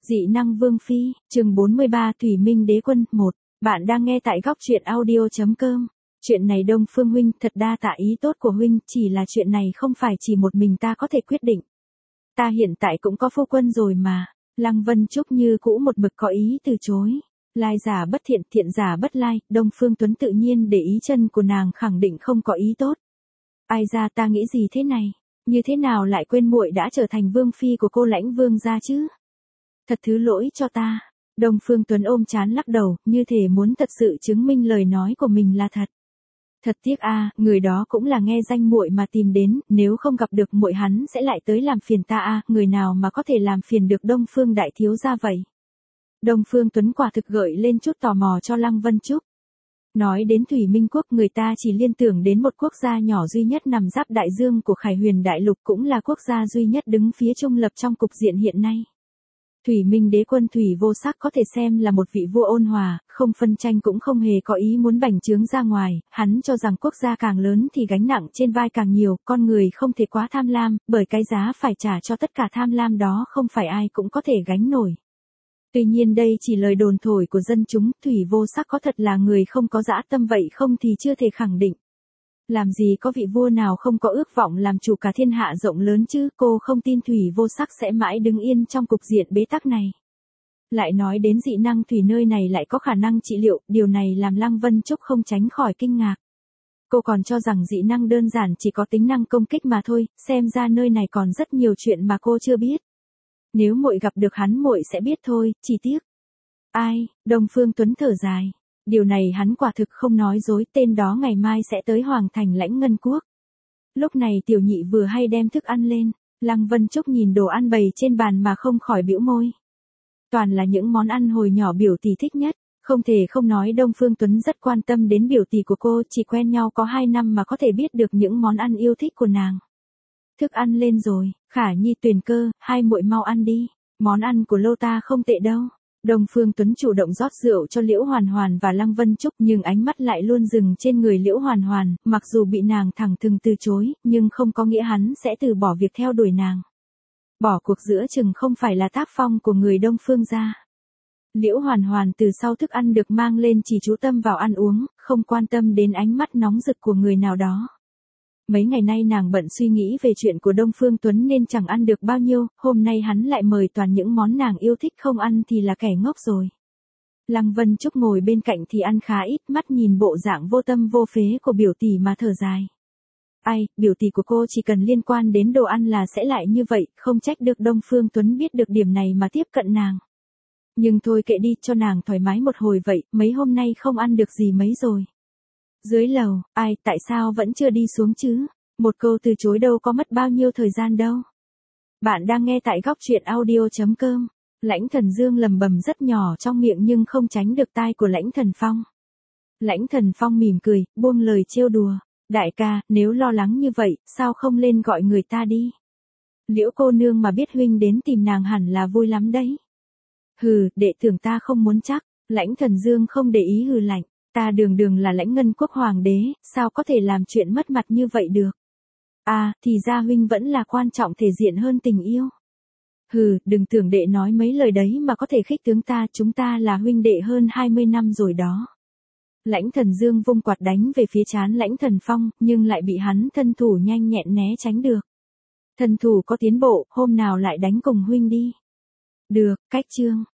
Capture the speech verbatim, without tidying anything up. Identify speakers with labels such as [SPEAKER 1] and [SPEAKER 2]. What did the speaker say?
[SPEAKER 1] Dị năng Vương Phi, chương bốn mươi ba Thủy Minh Đế Quân, một. Bạn đang nghe tại góc truyện audio.com. Chuyện này Đông Phương huynh, thật đa tạ ý tốt của huynh, chỉ là chuyện này không phải chỉ một mình ta có thể quyết định. Ta hiện tại cũng có phu quân rồi mà. Lăng Vân Trúc như cũ một mực có ý từ chối. Lai giả bất thiện, thiện giả bất lai, Đông Phương Tuấn tự nhiên để ý chân của nàng khẳng định không có ý tốt. Ai ra ta nghĩ gì thế này? Như thế nào lại quên muội đã trở thành vương phi của cô Lãnh Vương gia chứ? Thật thứ lỗi cho ta. Đông Phương Tuấn ôm trán lắc đầu, như thể muốn thật sự chứng minh lời nói của mình là thật. Thật tiếc a, người đó cũng là nghe danh muội mà tìm đến, nếu không gặp được muội hắn sẽ lại tới làm phiền ta a, người nào mà có thể làm phiền được Đông Phương đại thiếu gia vậy? Đông Phương Tuấn quả thực gợi lên chút tò mò cho Lăng Vân Trúc. Nói đến Thủy Minh quốc, người ta chỉ liên tưởng đến một quốc gia nhỏ duy nhất nằm giáp đại dương của Khải Huyền Đại Lục, cũng là quốc gia duy nhất đứng phía trung lập trong cục diện hiện nay. Thủy Minh Đế Quân Thủy Vô Sắc có thể xem là một vị vua ôn hòa, không phân tranh cũng không hề có ý muốn bành trướng ra ngoài, hắn cho rằng quốc gia càng lớn thì gánh nặng trên vai càng nhiều, con người không thể quá tham lam, bởi cái giá phải trả cho tất cả tham lam đó không phải ai cũng có thể gánh nổi. Tuy nhiên đây chỉ lời đồn thổi của dân chúng, Thủy Vô Sắc có thật là người không có dã tâm vậy không thì chưa thể khẳng định. Làm gì có vị vua nào không có ước vọng làm chủ cả thiên hạ rộng lớn chứ, cô không tin Thủy Vô Sắc sẽ mãi đứng yên trong cục diện bế tắc này. Lại nói đến dị năng thủy nơi này lại có khả năng trị liệu, điều này làm Lăng Vân Trúc không tránh khỏi kinh ngạc. Cô còn cho rằng dị năng đơn giản chỉ có tính năng công kích mà thôi, xem ra nơi này còn rất nhiều chuyện mà cô chưa biết. Nếu muội gặp được hắn muội sẽ biết thôi, chỉ tiếc. Ai? Đông Phương Tuấn thở dài. Điều này hắn quả thực không nói dối, tên đó ngày mai sẽ tới Hoàng thành Lãnh Ngân Quốc. Lúc này tiểu nhị vừa hay đem thức ăn lên, Lăng Vân Trúc nhìn đồ ăn bày trên bàn mà không khỏi bĩu môi. Toàn là những món ăn hồi nhỏ biểu tỷ thích nhất, không thể không nói Đông Phương Tuấn rất quan tâm đến biểu tỷ của cô, chỉ quen nhau có hai năm mà có thể biết được những món ăn yêu thích của nàng. Thức ăn lên rồi, Khả Nhi Tuyền Cơ, hai muội mau ăn đi, món ăn của Lô ta không tệ đâu. Đông Phương Tuấn chủ động rót rượu cho Liễu Hoàn Hoàn và Lăng Vân Trúc, nhưng ánh mắt lại luôn dừng trên người Liễu Hoàn Hoàn, mặc dù bị nàng thẳng thừng từ chối, nhưng không có nghĩa hắn sẽ từ bỏ việc theo đuổi nàng. Bỏ cuộc giữa chừng không phải là tác phong của người Đông Phương gia. Liễu Hoàn Hoàn từ sau thức ăn được mang lên chỉ chú tâm vào ăn uống, không quan tâm đến ánh mắt nóng rực của người nào đó. Mấy ngày nay nàng bận suy nghĩ về chuyện của Đông Phương Tuấn nên chẳng ăn được bao nhiêu, hôm nay hắn lại mời toàn những món nàng yêu thích, không ăn thì là kẻ ngốc rồi. Lăng Vân Trúc ngồi bên cạnh thì ăn khá ít, mắt nhìn bộ dạng vô tâm vô phế của biểu tỷ mà thở dài. Ai, biểu tỷ của cô chỉ cần liên quan đến đồ ăn là sẽ lại như vậy, không trách được Đông Phương Tuấn biết được điểm này mà tiếp cận nàng. Nhưng thôi kệ đi, cho nàng thoải mái một hồi vậy, mấy hôm nay không ăn được gì mấy rồi. Dưới lầu, ai, tại sao vẫn chưa đi xuống chứ? Một câu từ chối đâu có mất bao nhiêu thời gian đâu. Bạn đang nghe tại góc truyện audio.com. Lãnh Thần Dương lầm bầm rất nhỏ trong miệng nhưng không tránh được tai của Lãnh Thần Phong. Lãnh Thần Phong mỉm cười, buông lời trêu đùa. Đại ca, nếu lo lắng như vậy, sao không lên gọi người ta đi? Liễu cô nương mà biết huynh đến tìm nàng hẳn là vui lắm đấy. Hừ, đệ tưởng ta không muốn chắc. Lãnh Thần Dương không để ý hừ lạnh. Ta đường đường là Lãnh Ngân Quốc hoàng đế, sao có thể làm chuyện mất mặt như vậy được? À, thì ra huynh vẫn là quan trọng thể diện hơn tình yêu. Hừ, đừng tưởng đệ nói mấy lời đấy mà có thể khích tướng ta, chúng ta là huynh đệ hơn hai mươi năm rồi đó. Lãnh Thần Dương vung quạt đánh về phía trán Lãnh Thần Phong, nhưng lại bị hắn thân thủ nhanh nhẹn né tránh được. Thân thủ có tiến bộ, hôm nào lại đánh cùng huynh đi. Được, cách chương.